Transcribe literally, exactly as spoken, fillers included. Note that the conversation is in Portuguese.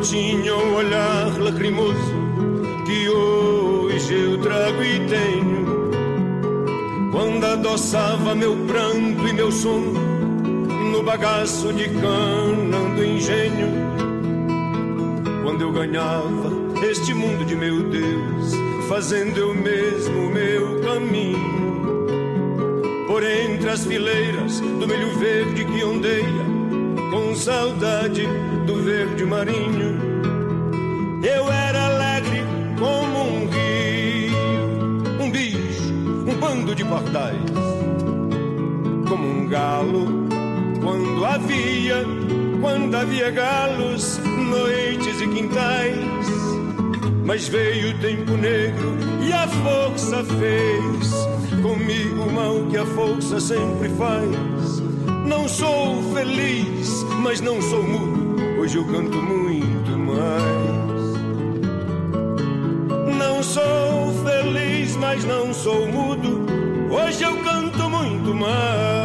tinha um olhar lacrimoso que hoje eu trago e tenho. Quando adoçava meu pranto e meu sono no bagaço de cana do engenho. Quando eu ganhava este mundo de meu Deus, fazendo eu mesmo o meu caminho, por entre as fileiras do milho verde que ondeia, com saudade do verde marinho. Eu era alegre como um rio, um bicho, um bando de pardais, como um galo quando havia, quando havia galos, noites e quintais. Mas veio o tempo negro e a força fez comigo o mal que a força sempre faz. Não sou feliz, mas não sou mudo, hoje eu canto muito mais. Não sou feliz, mas não sou mudo, hoje eu canto muito mais.